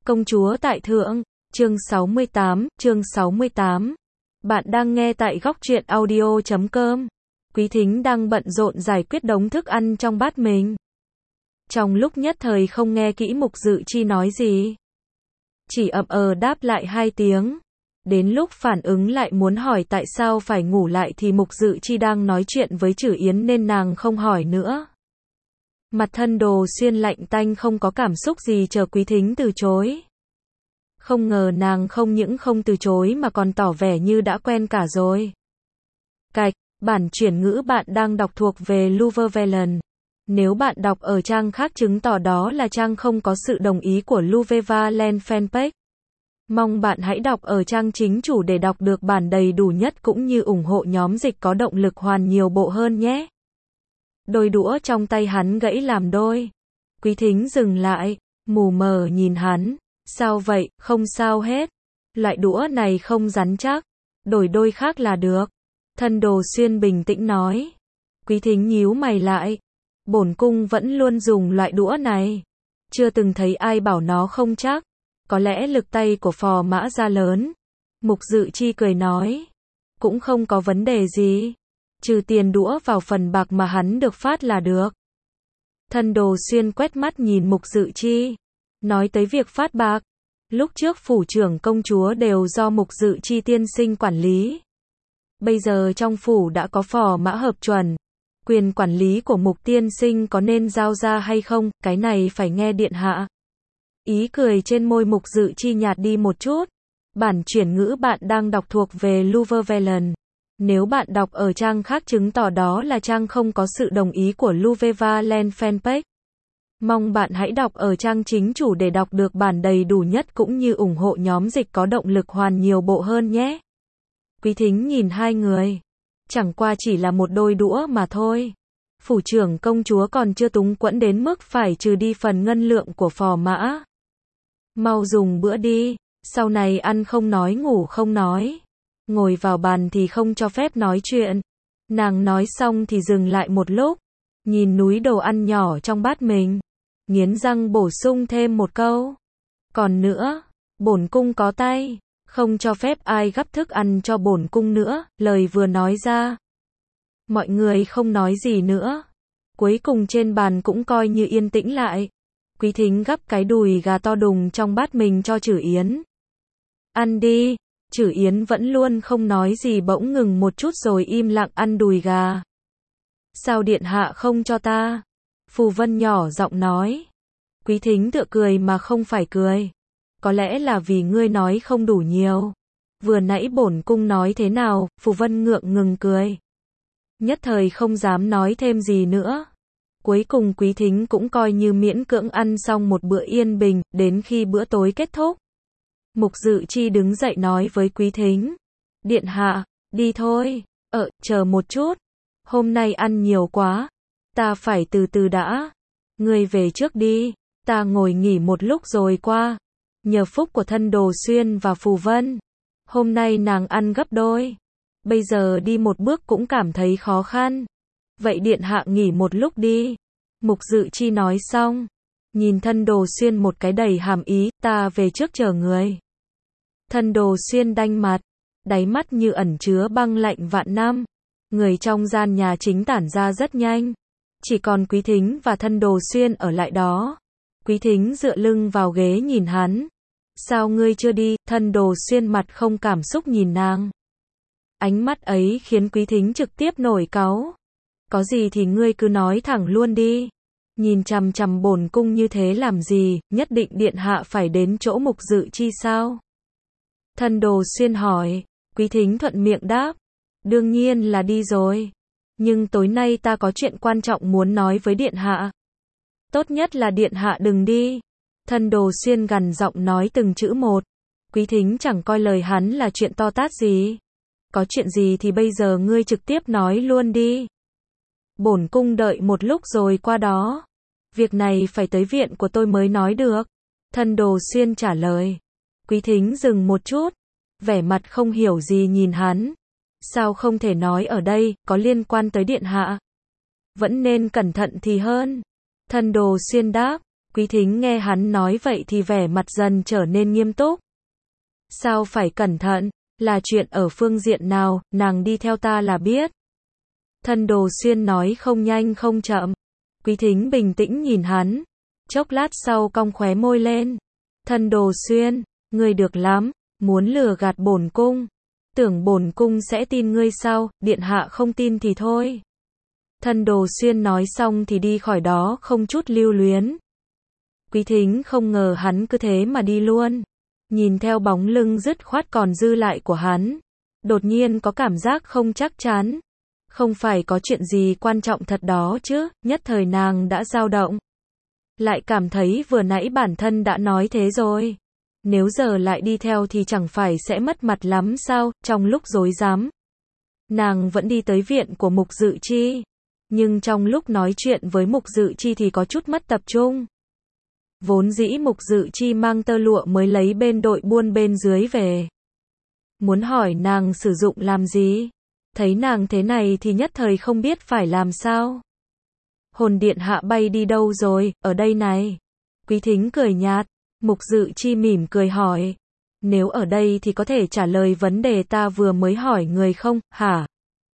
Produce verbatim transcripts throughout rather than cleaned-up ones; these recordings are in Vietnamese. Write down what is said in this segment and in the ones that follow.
Công chúa tại thượng, chương sáu mươi tám, chương sáu mươi tám. Bạn đang nghe tại góc truyện audio chấm com. Quý thính đang bận rộn giải quyết đống thức ăn trong bát mình. Trong lúc nhất thời không nghe kỹ Mục Dự Chi nói gì. Chỉ ậm ờ đáp lại hai tiếng. Đến lúc phản ứng lại muốn hỏi tại sao phải ngủ lại thì Mục Dự Chi đang nói chuyện với Trử Yến nên nàng không hỏi nữa. Mặt Thân Đồ Xuyên lạnh tanh không có cảm xúc gì chờ Quý thính từ chối. Không ngờ nàng không những không từ chối mà còn tỏ vẻ như đã quen cả rồi. Cạch, bản chuyển ngữ bạn đang đọc thuộc về Luvevelen. Nếu bạn đọc ở trang khác chứng tỏ đó là trang không có sự đồng ý của Luvevelen fanpage. Mong bạn hãy đọc ở trang chính chủ để đọc được bản đầy đủ nhất cũng như ủng hộ nhóm dịch có động lực hoàn nhiều bộ hơn nhé. Đôi đũa trong tay hắn gãy làm đôi. Quý thính dừng lại, mù mờ nhìn hắn. Sao vậy, không sao hết. Loại đũa này không rắn chắc. Đổi đôi khác là được. Thân Đồ Xuyên bình tĩnh nói. Quý thính nhíu mày lại. Bổn cung vẫn luôn dùng loại đũa này. Chưa từng thấy ai bảo nó không chắc. Có lẽ lực tay của phò mã gia lớn. Mục Dự Chi cười nói. Cũng không có vấn đề gì. Trừ tiền đũa vào phần bạc mà hắn được phát là được. Thân Đồ Xuyên quét mắt nhìn Mục Dự Chi. Nói tới việc phát bạc. Lúc trước phủ trưởng công chúa đều do Mục Dự Chi tiên sinh quản lý. Bây giờ trong phủ đã có phò mã hợp chuẩn. Quyền quản lý của Mục tiên sinh có nên giao ra hay không, cái này phải nghe điện hạ. Ý cười trên môi Mục Dự Chi nhạt đi một chút. Bản chuyển ngữ bạn đang đọc thuộc về Luvevelen. Nếu bạn đọc ở trang khác chứng tỏ đó là trang không có sự đồng ý của Luvevelen fanpage. Mong bạn hãy đọc ở trang chính chủ để đọc được bản đầy đủ nhất cũng như ủng hộ nhóm dịch có động lực hoàn nhiều bộ hơn nhé. Quý thính nhìn hai người. Chẳng qua chỉ là một đôi đũa mà thôi. Phủ trưởng công chúa còn chưa túng quẫn đến mức phải trừ đi phần ngân lượng của phò mã. Mau dùng bữa đi, sau này ăn không nói ngủ không nói. Ngồi vào bàn thì không cho phép nói chuyện. Nàng nói xong thì dừng lại một lúc. Nhìn núi đồ ăn nhỏ trong bát mình. Nghiến răng bổ sung thêm một câu. Còn nữa, bổn cung có tay. Không cho phép ai gắp thức ăn cho bổn cung nữa. Lời vừa nói ra. Mọi người không nói gì nữa. Cuối cùng trên bàn cũng coi như yên tĩnh lại. Quý thính gắp cái đùi gà to đùng trong bát mình cho Trử Yến. Ăn đi. Trử Yến vẫn luôn không nói gì bỗng ngừng một chút rồi im lặng ăn đùi gà. Sao điện hạ không cho ta? Phù Vân nhỏ giọng nói. Quý thính tựa cười mà không phải cười. Có lẽ là vì ngươi nói không đủ nhiều. Vừa nãy bổn cung nói thế nào? Phù Vân ngượng ngừng cười. Nhất thời không dám nói thêm gì nữa. Cuối cùng Quý thính cũng coi như miễn cưỡng ăn xong một bữa yên bình, đến khi bữa tối kết thúc. Mục Dự Chi đứng dậy nói với Quý thính. Điện hạ, đi thôi. Ờ, chờ một chút. Hôm nay ăn nhiều quá. Ta phải từ từ đã. Ngươi về trước đi. Ta ngồi nghỉ một lúc rồi qua. Nhờ phúc của Thân Đồ Xuyên và Phù Vân. Hôm nay nàng ăn gấp đôi. Bây giờ đi một bước cũng cảm thấy khó khăn. Vậy điện hạ nghỉ một lúc đi. Mục Dự Chi nói xong. Nhìn Thân Đồ Xuyên một cái đầy hàm ý. Ta về trước chờ người. Thân Đồ Xuyên đanh mặt. Đáy mắt như ẩn chứa băng lạnh vạn năm. Người trong gian nhà chính tản ra rất nhanh. Chỉ còn Quý thính và Thân Đồ Xuyên ở lại đó. Quý thính dựa lưng vào ghế nhìn hắn. Sao ngươi chưa đi? Thân Đồ Xuyên mặt không cảm xúc nhìn nàng. Ánh mắt ấy khiến Quý thính trực tiếp nổi cáu. Có gì thì ngươi cứ nói thẳng luôn đi. Nhìn chằm chằm bổn cung như thế làm gì? Nhất định điện hạ phải đến chỗ Mục Dự Chi sao? Thân Đồ Xuyên hỏi. Quý thính thuận miệng đáp. Đương nhiên là đi rồi. Nhưng tối nay ta có chuyện quan trọng muốn nói với điện hạ. Tốt nhất là điện hạ đừng đi. Thân Đồ Xuyên gằn giọng nói từng chữ một. Quý thính chẳng coi lời hắn là chuyện to tát gì. Có chuyện gì thì bây giờ ngươi trực tiếp nói luôn đi. Bổn cung đợi một lúc rồi qua đó. Việc này phải tới viện của tôi mới nói được. Thân Đồ Xuyên trả lời. Quý thính dừng một chút. Vẻ mặt không hiểu gì nhìn hắn. Sao không thể nói ở đây, có liên quan tới điện hạ. Vẫn nên cẩn thận thì hơn. Thân Đồ Xuyên đáp. Quý Thính nghe hắn nói vậy thì vẻ mặt dần trở nên nghiêm túc. Sao phải cẩn thận, là chuyện ở phương diện nào, nàng đi theo ta là biết. Thân Đồ Xuyên nói không nhanh không chậm. Quý Thính bình tĩnh nhìn hắn. Chốc lát sau cong khóe môi lên. Thân Đồ Xuyên, ngươi được lắm, muốn lừa gạt bổn cung. Tưởng bổn cung sẽ tin ngươi sao, điện hạ không tin thì thôi. Thân Đồ Xuyên nói xong thì đi khỏi đó không chút lưu luyến. Quý Thính không ngờ hắn cứ thế mà đi luôn. Nhìn theo bóng lưng dứt khoát còn dư lại của hắn. Đột nhiên có cảm giác không chắc chắn. Không phải có chuyện gì quan trọng thật đó chứ, nhất thời nàng đã dao động. Lại cảm thấy vừa nãy bản thân đã nói thế rồi. Nếu giờ lại đi theo thì chẳng phải sẽ mất mặt lắm sao, trong lúc rối rắm. Nàng vẫn đi tới viện của Mục Dự Chi. Nhưng trong lúc nói chuyện với Mục Dự Chi thì có chút mất tập trung. Vốn dĩ Mục Dự Chi mang tơ lụa mới lấy bên đội buôn bên dưới về. Muốn hỏi nàng sử dụng làm gì? Thấy nàng thế này thì nhất thời không biết phải làm sao. Hồn điện hạ bay đi đâu rồi, ở đây này. Quý Thính cười nhạt. Mục Dự Chi mỉm cười hỏi. Nếu ở đây thì có thể trả lời vấn đề ta vừa mới hỏi người không, hả?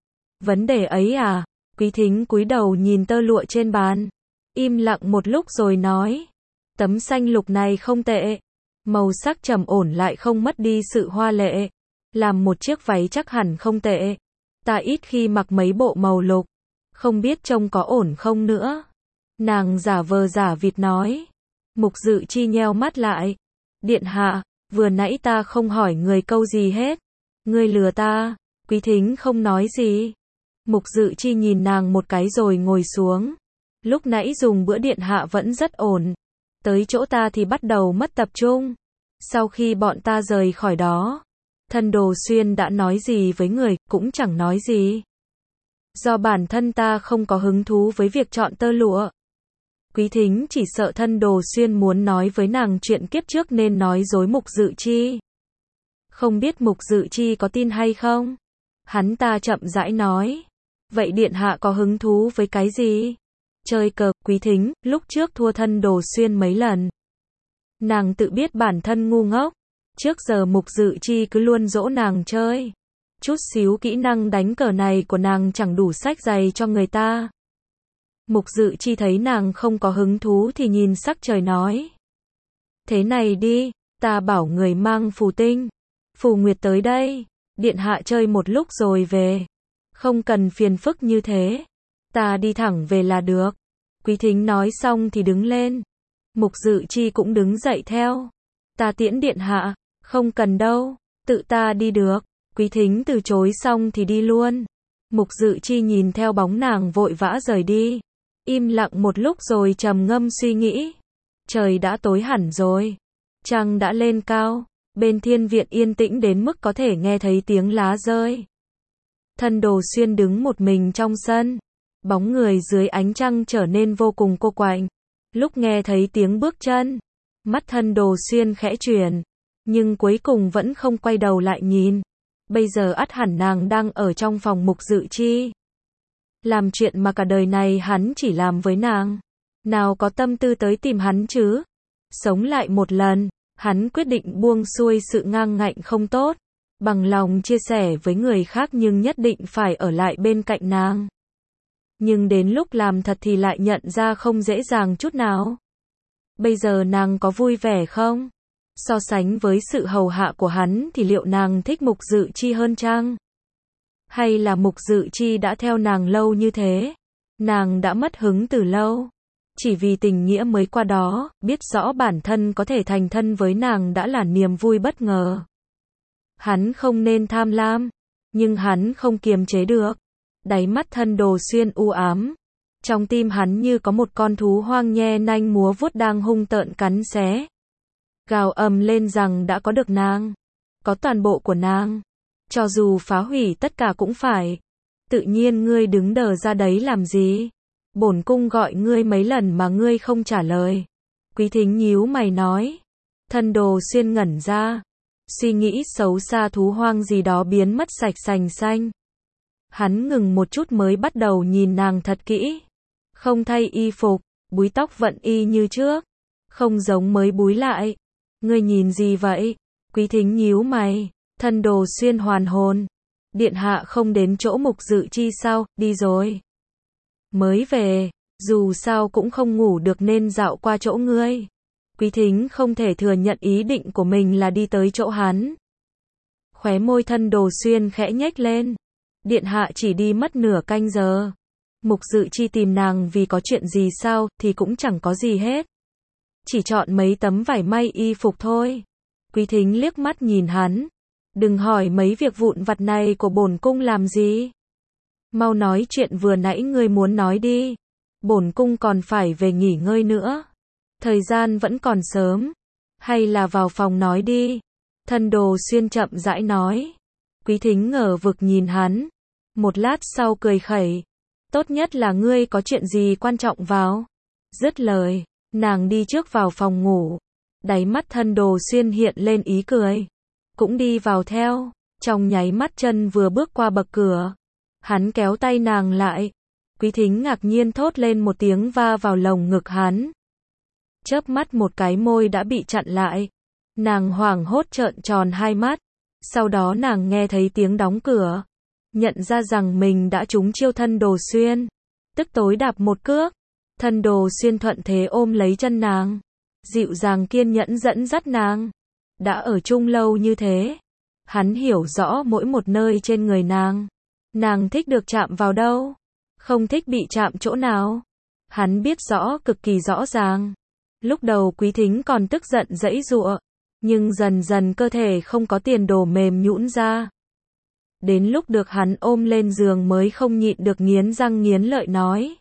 Vấn đề ấy à? Quý Thính cúi đầu nhìn tơ lụa trên bàn. Im lặng một lúc rồi nói. Tấm xanh lục này không tệ. Màu sắc trầm ổn lại không mất đi sự hoa lệ. Làm một chiếc váy chắc hẳn không tệ. Ta ít khi mặc mấy bộ màu lục. Không biết trông có ổn không nữa. Nàng giả vờ giả vịt nói. Mục Dự Chi nheo mắt lại. Điện hạ, vừa nãy ta không hỏi người câu gì hết. Ngươi lừa ta. Quý Thính không nói gì. Mục Dự Chi nhìn nàng một cái rồi ngồi xuống. Lúc nãy dùng bữa điện hạ vẫn rất ổn. Tới chỗ ta thì bắt đầu mất tập trung. Sau khi bọn ta rời khỏi đó, Thân Đồ Xuyên đã nói gì với người, cũng chẳng nói gì. Do bản thân ta không có hứng thú với việc chọn tơ lụa. Quý Thính chỉ sợ Thân Đồ Xuyên muốn nói với nàng chuyện kiếp trước nên nói dối Mục Dự Chi. Không biết Mục Dự Chi có tin hay không? Hắn ta chậm rãi nói. Vậy điện hạ có hứng thú với cái gì? Chơi cờ. Quý Thính, lúc trước thua Thân Đồ Xuyên mấy lần. Nàng tự biết bản thân ngu ngốc. Trước giờ Mục Dự Chi cứ luôn dỗ nàng chơi. Chút xíu kỹ năng đánh cờ này của nàng chẳng đủ sách giày cho người ta. Mục Dự Chi thấy nàng không có hứng thú thì nhìn sắc trời nói. Thế này đi, ta bảo người mang phù tinh. Phù Nguyệt tới đây. Điện hạ chơi một lúc rồi về. Không cần phiền phức như thế. Ta đi thẳng về là được. Quý Thính nói xong thì đứng lên. Mục Dự Chi cũng đứng dậy theo. Ta tiễn điện hạ. Không cần đâu. Tự ta đi được. Quý Thính từ chối xong thì đi luôn. Mục Dự Chi nhìn theo bóng nàng vội vã rời đi. Im lặng một lúc rồi trầm ngâm suy nghĩ. Trời đã tối hẳn rồi. Trăng đã lên cao. Bên thiên viện yên tĩnh đến mức có thể nghe thấy tiếng lá rơi. Thân Đồ Xuyên đứng một mình trong sân. Bóng người dưới ánh trăng trở nên vô cùng cô quạnh. Lúc nghe thấy tiếng bước chân, mắt Thân Đồ Xuyên khẽ chuyển. Nhưng cuối cùng vẫn không quay đầu lại nhìn. Bây giờ ắt hẳn nàng đang ở trong phòng Mục Dự Chi. Làm chuyện mà cả đời này hắn chỉ làm với nàng. Nào có tâm tư tới tìm hắn chứ. Sống lại một lần, hắn quyết định buông xuôi sự ngang ngạnh không tốt. Bằng lòng chia sẻ với người khác nhưng nhất định phải ở lại bên cạnh nàng. Nhưng đến lúc làm thật thì lại nhận ra không dễ dàng chút nào. Bây giờ nàng có vui vẻ không? So sánh với sự hầu hạ của hắn thì liệu nàng thích Mục Dự Chi hơn chăng? Hay là Mục Dự Chi đã theo nàng lâu như thế? Nàng đã mất hứng từ lâu. Chỉ vì tình nghĩa mới qua đó, biết rõ bản thân có thể thành thân với nàng đã là niềm vui bất ngờ. Hắn không nên tham lam, nhưng hắn không kiềm chế được. Đáy mắt Thân Đồ Xuyên u ám. Trong tim hắn như có một con thú hoang nhe nanh múa vuốt đang hung tợn cắn xé. Gào ầm lên rằng đã có được nàng. Có toàn bộ của nàng. Cho dù phá hủy tất cả cũng phải. Tự nhiên ngươi đứng đờ ra đấy làm gì? Bổn cung gọi ngươi mấy lần mà ngươi không trả lời. Quý Thính nhíu mày nói. Thân Đồ Xuyên ngẩn ra. Suy nghĩ xấu xa thú hoang gì đó biến mất sạch sành xanh. Hắn ngừng một chút mới bắt đầu nhìn nàng thật kỹ. Không thay y phục, búi tóc vẫn y như trước. Không giống mới búi lại. Ngươi nhìn gì vậy? Quý Thính nhíu mày. Thân Đồ Xuyên hoàn hồn. Điện hạ không đến chỗ Mục Dự Chi sao? Đi rồi. Mới về, dù sao cũng không ngủ được nên dạo qua chỗ ngươi. Quý Thính không thể thừa nhận ý định của mình là đi tới chỗ hắn. Khóe môi Thân Đồ Xuyên khẽ nhếch lên. Điện hạ chỉ đi mất nửa canh giờ. Mục Dự Chi tìm nàng vì có chuyện gì sao, thì cũng chẳng có gì hết. Chỉ chọn mấy tấm vải may y phục thôi. Quý Thính liếc mắt nhìn hắn. Đừng hỏi mấy việc vụn vặt này của bổn cung làm gì. Mau nói chuyện vừa nãy ngươi muốn nói đi. Bổn cung còn phải về nghỉ ngơi nữa. Thời gian vẫn còn sớm. Hay là vào phòng nói đi. Thân Đồ Xuyên chậm rãi nói. Quý Thính ngờ vực nhìn hắn. Một lát sau cười khẩy. Tốt nhất là ngươi có chuyện gì quan trọng vào. Dứt lời, nàng đi trước vào phòng ngủ. Đáy mắt Thân Đồ Xuyên hiện lên ý cười. Cũng đi vào theo. Trong nháy mắt chân vừa bước qua bậc cửa. Hắn kéo tay nàng lại. Quý Thính ngạc nhiên thốt lên một tiếng va vào lồng ngực hắn. Chớp mắt một cái môi đã bị chặn lại. Nàng hoảng hốt trợn tròn hai mắt. Sau đó nàng nghe thấy tiếng đóng cửa. Nhận ra rằng mình đã trúng chiêu Thân Đồ Xuyên. Tức tối đạp một cước. Thân Đồ Xuyên thuận thế ôm lấy chân nàng. Dịu dàng kiên nhẫn dẫn dắt nàng. Đã ở chung lâu như thế. Hắn hiểu rõ mỗi một nơi trên người nàng. Nàng thích được chạm vào đâu. Không thích bị chạm chỗ nào. Hắn biết rõ cực kỳ rõ ràng. Lúc đầu Quý Thính còn tức giận giãy giụa. Nhưng dần dần cơ thể không có tiền đồ mềm nhũn ra. Đến lúc được hắn ôm lên giường mới không nhịn được nghiến răng nghiến lợi nói.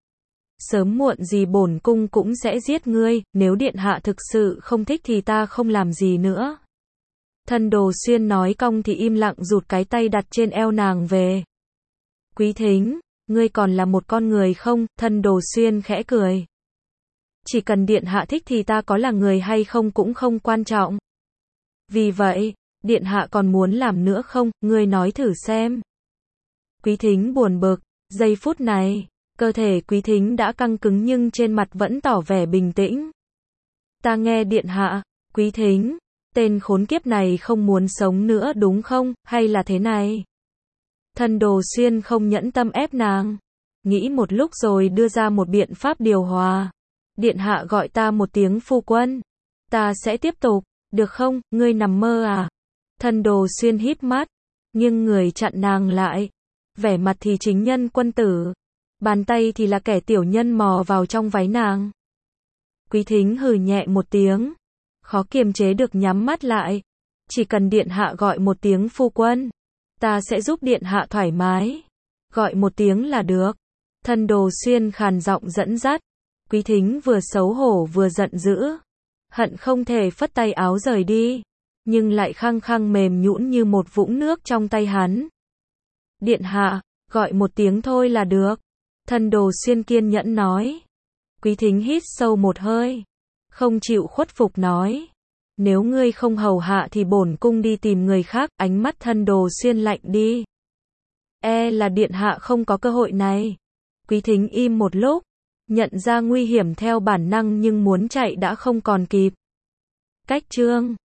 Sớm muộn gì bổn cung cũng sẽ giết ngươi, nếu điện hạ thực sự không thích thì ta không làm gì nữa. Thân Đồ Xuyên nói cong thì im lặng rụt cái tay đặt trên eo nàng về. Quý Thính, ngươi còn là một con người không? Thân Đồ Xuyên khẽ cười. Chỉ cần điện hạ thích thì ta có là người hay không cũng không quan trọng. Vì vậy, điện hạ còn muốn làm nữa không? Ngươi nói thử xem. Quý Thính buồn bực, giây phút này, cơ thể Quý Thính đã căng cứng nhưng trên mặt vẫn tỏ vẻ bình tĩnh. Ta nghe điện hạ. Quý Thính, tên khốn kiếp này không muốn sống nữa đúng không, hay là thế này? Thân Đồ Xuyên không nhẫn tâm ép nàng. Nghĩ một lúc rồi đưa ra một biện pháp điều hòa. Điện hạ gọi ta một tiếng phu quân. Ta sẽ tiếp tục, được không, ngươi nằm mơ à? Thân Đồ Xuyên híp mắt, nhưng người chặn nàng lại. Vẻ mặt thì chính nhân quân tử. Bàn tay thì là kẻ tiểu nhân mò vào trong váy nàng. Quý Thính hừ nhẹ một tiếng. Khó kiềm chế được nhắm mắt lại. Chỉ cần điện hạ gọi một tiếng phu quân. Ta sẽ giúp điện hạ thoải mái. Gọi một tiếng là được. Thân Đồ Xuyên khàn giọng dẫn dắt. Quý Thính vừa xấu hổ vừa giận dữ. Hận không thể phất tay áo rời đi. Nhưng lại khăng khăng mềm nhũn như một vũng nước trong tay hắn. Điện hạ, gọi một tiếng thôi là được. Thân Đồ Xuyên kiên nhẫn nói. Quý Thính hít sâu một hơi. Không chịu khuất phục nói. Nếu ngươi không hầu hạ thì bổn cung đi tìm người khác. Ánh mắt Thân Đồ Xuyên lạnh đi. E là điện hạ không có cơ hội này. Quý Thính im một lúc. Nhận ra nguy hiểm theo bản năng nhưng muốn chạy đã không còn kịp. Cách chương